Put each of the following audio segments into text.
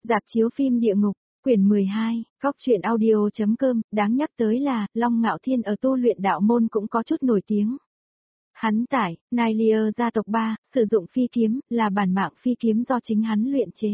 Rạp chiếu phim Địa Ngục, quyển 12, Cóc truyện audio.com, đáng nhắc tới là, Long Ngạo Thiên ở tu luyện đạo môn cũng có chút nổi tiếng. Hắn tải, Nailier gia tộc 3, sử dụng phi kiếm, là bản mạng phi kiếm do chính hắn luyện chế.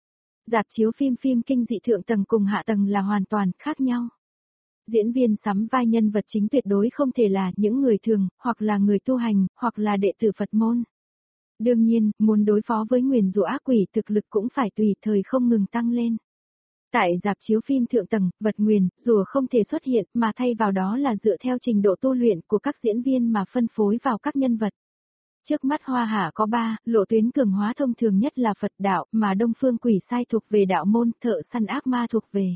Rạp chiếu phim kinh dị thượng tầng cùng hạ tầng là hoàn toàn khác nhau. Diễn viên sắm vai nhân vật chính tuyệt đối không thể là những người thường, hoặc là người tu hành, hoặc là đệ tử Phật môn. Đương nhiên, muốn đối phó với nguyền rủa ác quỷ thực lực cũng phải tùy thời không ngừng tăng lên. Tại rạp chiếu phim thượng tầng, vật nguyền, rủa không thể xuất hiện mà thay vào đó là dựa theo trình độ tu luyện của các diễn viên mà phân phối vào các nhân vật. Trước mắt Hoa Hạ có 3, lộ tuyến cường hóa thông thường nhất là Phật đạo, mà Đông Phương Quỷ Sai thuộc về đạo môn, Thợ Săn Ác Ma thuộc về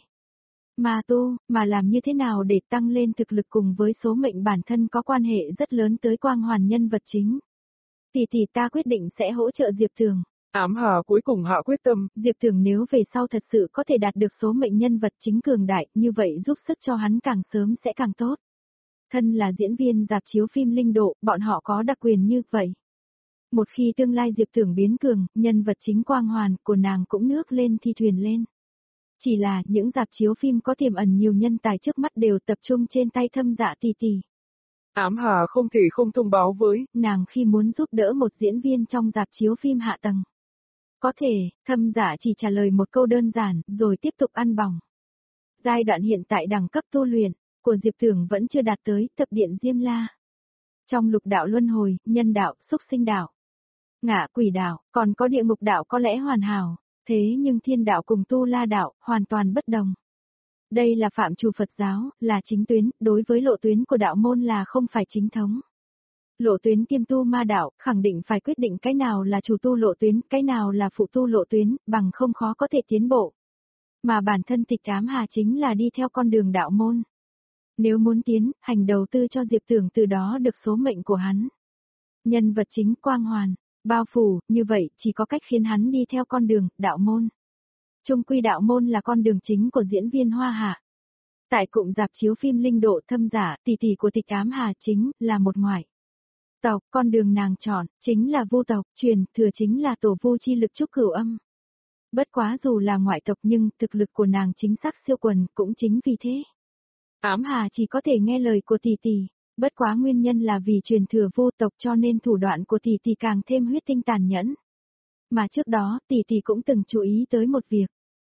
ma tu, mà làm như thế nào để tăng lên thực lực cùng với số mệnh bản thân có quan hệ rất lớn tới quang hoàn nhân vật chính. Tỷ ta quyết định sẽ hỗ trợ Diệp Thường. Ám Hà cuối cùng hạ quyết tâm. Diệp Thường nếu về sau thật sự có thể đạt được số mệnh nhân vật chính cường đại, như vậy giúp sức cho hắn càng sớm sẽ càng tốt. Thân là diễn viên rạp chiếu phim linh độ, bọn họ có đặc quyền như vậy. Một khi tương lai Diệp Thường biến cường, nhân vật chính quang hoàn của nàng cũng nước lên thì thuyền lên. Chỉ là những rạp chiếu phim có tiềm ẩn nhiều nhân tài trước mắt đều tập trung trên tay Thâm Dạ tỷ. Ám Hà không thể không thông báo với nàng khi muốn giúp đỡ một diễn viên trong rạp chiếu phim hạ tầng. Có thể, Thâm Dạ chỉ trả lời một câu đơn giản, rồi tiếp tục ăn bỏng. Giai đoạn hiện tại đẳng cấp tu luyện của Diệp Thường vẫn chưa đạt tới Thập Điện Diêm La. Trong lục đạo luân hồi, nhân đạo, xúc sinh đạo, ngạ quỷ đạo, còn có địa ngục đạo có lẽ hoàn hảo, thế nhưng thiên đạo cùng tu la đạo, hoàn toàn bất đồng. Đây là phạm trù Phật giáo, là chính tuyến, đối với lộ tuyến của đạo môn là không phải chính thống. Lộ tuyến kiêm tu ma đạo, khẳng định phải quyết định cái nào là chủ tu lộ tuyến, cái nào là phụ tu lộ tuyến, bằng không khó có thể tiến bộ. Mà bản thân Tịch Ám Hà chính là đi theo con đường đạo môn. Nếu muốn tiến, hành đầu tư cho Diệp Thường từ đó được số mệnh của hắn. Nhân vật chính quang hoàn, bao phủ, như vậy chỉ có cách khiến hắn đi theo con đường, đạo môn. Chung quy đạo môn là con đường chính của diễn viên Hoa Hạ. Tại cụm rạp chiếu phim linh độ Thâm Dạ, tỷ của Tịch Ám Hà chính là một ngoại tộc, con đường nàng chọn, chính là Vu tộc, truyền thừa chính là tổ Vu chi lực trúc cửu âm. Bất quá dù là ngoại tộc nhưng thực lực của nàng chính xác siêu quần, cũng chính vì thế. Ám Hà chỉ có thể nghe lời của tỷ, bất quá nguyên nhân là vì truyền thừa Vu tộc cho nên thủ đoạn của tỷ càng thêm huyết tinh tàn nhẫn. Mà trước đó, tỷ cũng từng chú ý tới một việc.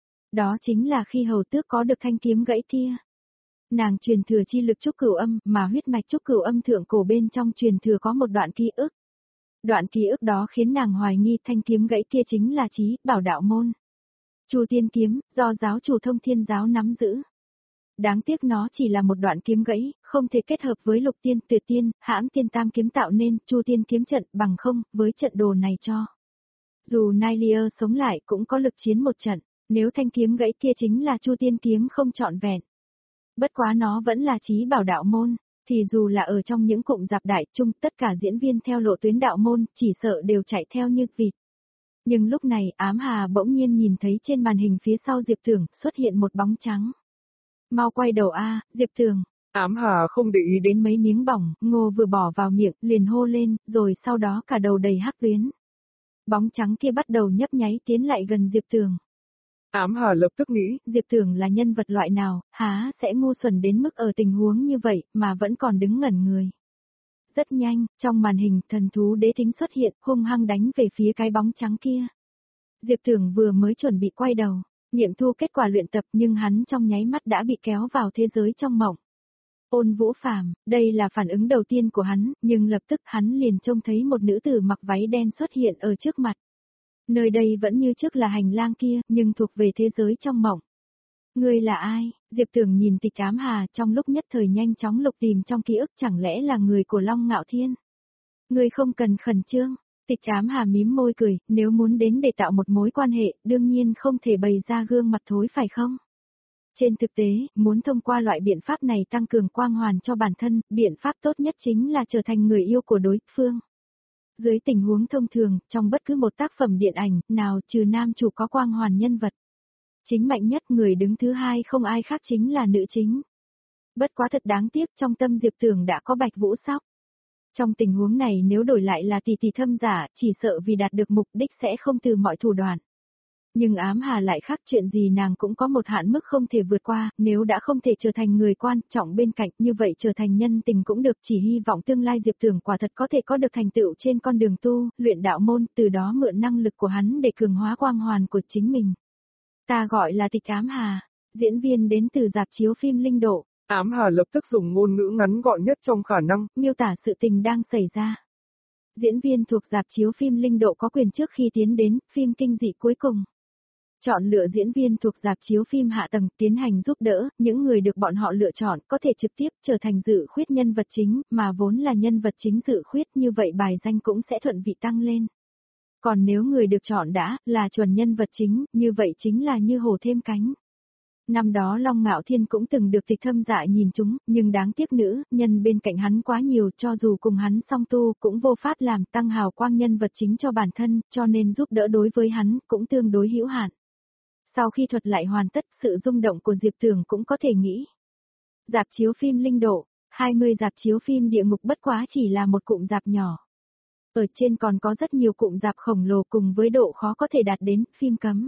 Đó chính là khi hầu tước có được thanh kiếm gãy kia. Nàng truyền thừa chi lực trúc cửu âm, mà huyết mạch trúc cửu âm thượng cổ bên trong truyền thừa có một đoạn ký ức. Đoạn ký ức đó khiến nàng hoài nghi thanh kiếm gãy kia chính là Chí Bảo đạo môn. Chu Tiên kiếm, do giáo chủ Thông Thiên giáo nắm giữ. Đáng tiếc nó chỉ là một đoạn kiếm gãy, không thể kết hợp với Lục Tiên, Tuyệt Tiên, Hãm Tiên Tam kiếm tạo nên Chu Tiên kiếm trận, bằng không, với trận đồ này cho. Dù Nailier sống lại cũng có lực chiến một trận, nếu thanh kiếm gãy kia chính là Chu Tiên kiếm không trọn vẹn. Bất quá nó vẫn là Chí Bảo đạo môn, thì dù là ở trong những cụm rạp đại chung tất cả diễn viên theo lộ tuyến đạo môn chỉ sợ đều chạy theo như vịt. Nhưng lúc này Ám Hà bỗng nhiên nhìn thấy trên màn hình phía sau Diệp Thường xuất hiện một bóng trắng. Mau quay đầu a, Diệp Thường. Ám Hà không để ý đến mấy miếng bỏng, Ngô vừa bỏ vào miệng, liền hô lên, rồi sau đó cả đầu đầy hắc tuyến. Bóng trắng kia bắt đầu nhấp nháy tiến lại gần Diệp Thường. Ám Hà lập tức nghĩ, Diệp Thường là nhân vật loại nào, há sẽ ngu xuẩn đến mức ở tình huống như vậy, mà vẫn còn đứng ngẩn người. Rất nhanh, trong màn hình, thần thú đế thính xuất hiện, hung hăng đánh về phía cái bóng trắng kia. Diệp Thường vừa mới chuẩn bị quay đầu, nghiệm thu kết quả luyện tập nhưng hắn trong nháy mắt đã bị kéo vào thế giới trong mộng. Ôn Vũ Phàm, đây là phản ứng đầu tiên của hắn, nhưng lập tức hắn liền trông thấy một nữ tử mặc váy đen xuất hiện ở trước mặt. Nơi đây vẫn như trước là hành lang kia, nhưng thuộc về thế giới trong mộng. Ngươi là ai? Diệp Thường nhìn Tịch Ám Hà trong lúc nhất thời nhanh chóng lục tìm trong ký ức, chẳng lẽ là người của Long Ngạo Thiên? Ngươi không cần khẩn trương. Tịch Ám Hà mím môi cười, nếu muốn đến để tạo một mối quan hệ, đương nhiên không thể bày ra gương mặt thối phải không? Trên thực tế, muốn thông qua loại biện pháp này tăng cường quang hoàn cho bản thân, biện pháp tốt nhất chính là trở thành người yêu của đối phương. Dưới tình huống thông thường, trong bất cứ một tác phẩm điện ảnh, nào trừ nam chủ có quang hoàn nhân vật. Chính mạnh nhất người đứng thứ hai không ai khác chính là nữ chính. Bất quá thật đáng tiếc trong tâm Diệp Thường đã có Bạch Vũ Sóc. Trong tình huống này nếu đổi lại là tỷ Thâm Dạ, chỉ sợ vì đạt được mục đích sẽ không từ mọi thủ đoạn. Nhưng ám hà lại khác, chuyện gì nàng cũng có một hạn mức không thể vượt qua, nếu đã không thể trở thành người quan trọng bên cạnh, như vậy trở thành nhân tình cũng được, chỉ hy vọng tương lai Diệp Tưởng quả thật có thể có được thành tựu trên con đường tu, luyện đạo môn, từ đó mượn năng lực của hắn để cường hóa quang hoàn của chính mình. Ta gọi là Tịch Ám Hà, diễn viên đến từ rạp chiếu phim Linh Độ. Ám Hà lập tức dùng ngôn ngữ ngắn gọn nhất trong khả năng, miêu tả sự tình đang xảy ra. Diễn viên thuộc rạp chiếu phim Linh Độ có quyền trước khi tiến đến phim kinh dị cuối cùng. Chọn lựa diễn viên thuộc rạp chiếu phim hạ tầng tiến hành giúp đỡ, những người được bọn họ lựa chọn có thể trực tiếp trở thành dự khuyết nhân vật chính, mà vốn là nhân vật chính dự khuyết, như vậy bài danh cũng sẽ thuận vị tăng lên. Còn nếu người được chọn đã là chuẩn nhân vật chính, như vậy chính là như hổ thêm cánh. Năm đó Long Ngạo Thiên cũng từng được Tịch Thâm Dạ nhìn trúng, nhưng đáng tiếc nữ nhân bên cạnh hắn quá nhiều, cho dù cùng hắn song tu cũng vô pháp làm tăng hào quang nhân vật chính cho bản thân, cho nên giúp đỡ đối với hắn cũng tương đối hữu hạn. Sau khi thuật lại hoàn tất, sự rung động của Diệp Tưởng cũng có thể nghĩ. Rạp chiếu phim Linh Độ, 20 rạp chiếu phim địa ngục bất quá chỉ là một cụm rạp nhỏ. Ở trên còn có rất nhiều cụm rạp khổng lồ cùng với độ khó có thể đạt đến phim cấm.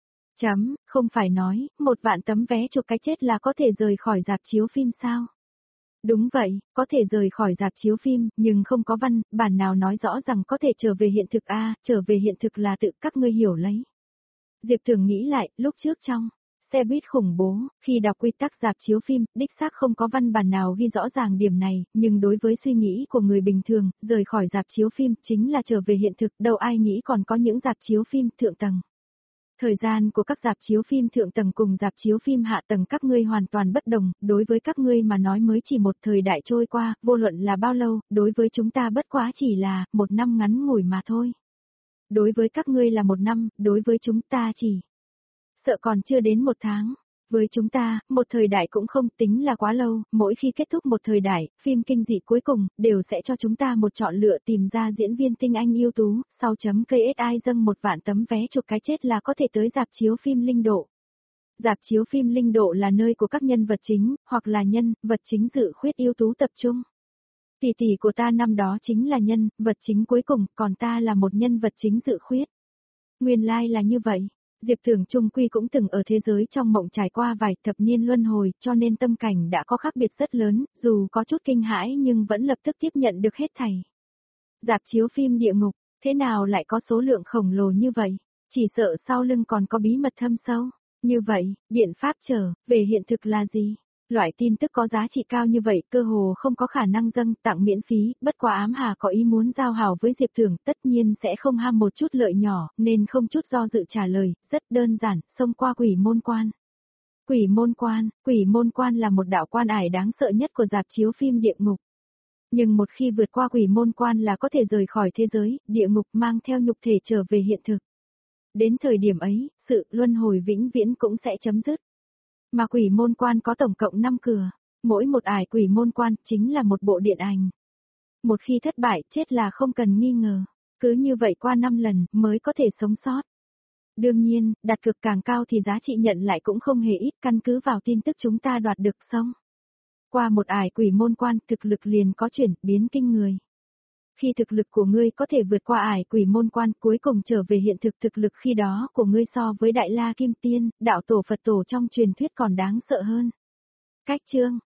Không phải nói, 1.000.000 tấm vé chụp cái chết là có thể rời khỏi rạp chiếu phim sao? Đúng vậy, có thể rời khỏi rạp chiếu phim, nhưng không có văn bản nào nói rõ rằng có thể trở về hiện thực trở về hiện thực là tự các ngươi hiểu lấy. Diệp Tưởng nghĩ lại, lúc trước trong xe buýt khủng bố, khi đọc quy tắc rạp chiếu phim, đích xác không có văn bản nào ghi rõ ràng điểm này, nhưng đối với suy nghĩ của người bình thường, rời khỏi rạp chiếu phim chính là trở về hiện thực, đâu ai nghĩ còn có những rạp chiếu phim thượng tầng. Thời gian của các rạp chiếu phim thượng tầng cùng rạp chiếu phim hạ tầng các ngươi hoàn toàn bất đồng, đối với các ngươi mà nói mới chỉ một thời đại trôi qua, vô luận là bao lâu, đối với chúng ta bất quá chỉ là một năm ngắn ngủi mà thôi. Đối với các ngươi là một năm, đối với chúng ta chỉ sợ còn chưa đến một tháng. Với chúng ta, một thời đại cũng không tính là quá lâu, mỗi khi kết thúc một thời đại, phim kinh dị cuối cùng, đều sẽ cho chúng ta một chọn lựa tìm ra diễn viên tinh anh ưu tú, sau chấm KSI dâng 1.000.000 tấm vé chụp cái chết là có thể tới rạp chiếu phim Linh Độ. Rạp chiếu phim Linh Độ là nơi của các nhân vật chính, hoặc là nhân vật chính dự khuyết ưu tú tập trung. Tỷ tỷ của ta năm đó chính là nhân vật chính cuối cùng, còn ta là một nhân vật chính dự khuyết. Nguyên lai là như vậy. Diệp Tưởng trung quy cũng từng ở thế giới trong mộng trải qua vài thập niên luân hồi, cho nên tâm cảnh đã có khác biệt rất lớn, dù có chút kinh hãi nhưng vẫn lập tức tiếp nhận được hết thảy. Rạp chiếu phim địa ngục, thế nào lại có số lượng khổng lồ như vậy? Chỉ sợ sau lưng còn có bí mật thâm sâu. Như vậy, biện pháp trở về hiện thực là gì? Loại tin tức có giá trị cao như vậy cơ hồ không có khả năng dâng tặng miễn phí, bất quá Ám Hà có ý muốn giao hảo với Diệp Tưởng tất nhiên sẽ không ham một chút lợi nhỏ, nên không chút do dự trả lời, rất đơn giản, xông qua quỷ môn quan. Quỷ môn quan là một đạo quan ải đáng sợ nhất của rạp chiếu phim địa ngục. Nhưng một khi vượt qua quỷ môn quan là có thể rời khỏi thế giới, địa ngục mang theo nhục thể trở về hiện thực. Đến thời điểm ấy, sự luân hồi vĩnh viễn cũng sẽ chấm dứt. Mà quỷ môn quan có tổng cộng 5 cửa, mỗi một ải quỷ môn quan chính là một bộ điện ảnh. Một khi thất bại, chết là không cần nghi ngờ. Cứ như vậy qua 5 lần mới có thể sống sót. Đương nhiên, đặt cược càng cao thì giá trị nhận lại cũng không hề ít, căn cứ vào tin tức chúng ta đoạt được xong. Qua một ải quỷ môn quan, thực lực liền có chuyển biến kinh người. Khi thực lực của ngươi có thể vượt qua ải quỷ môn quan, cuối cùng trở về hiện thực, thực lực khi đó của ngươi so với Đại La Kim Tiên, đạo tổ Phật tổ trong truyền thuyết còn đáng sợ hơn. Cách chương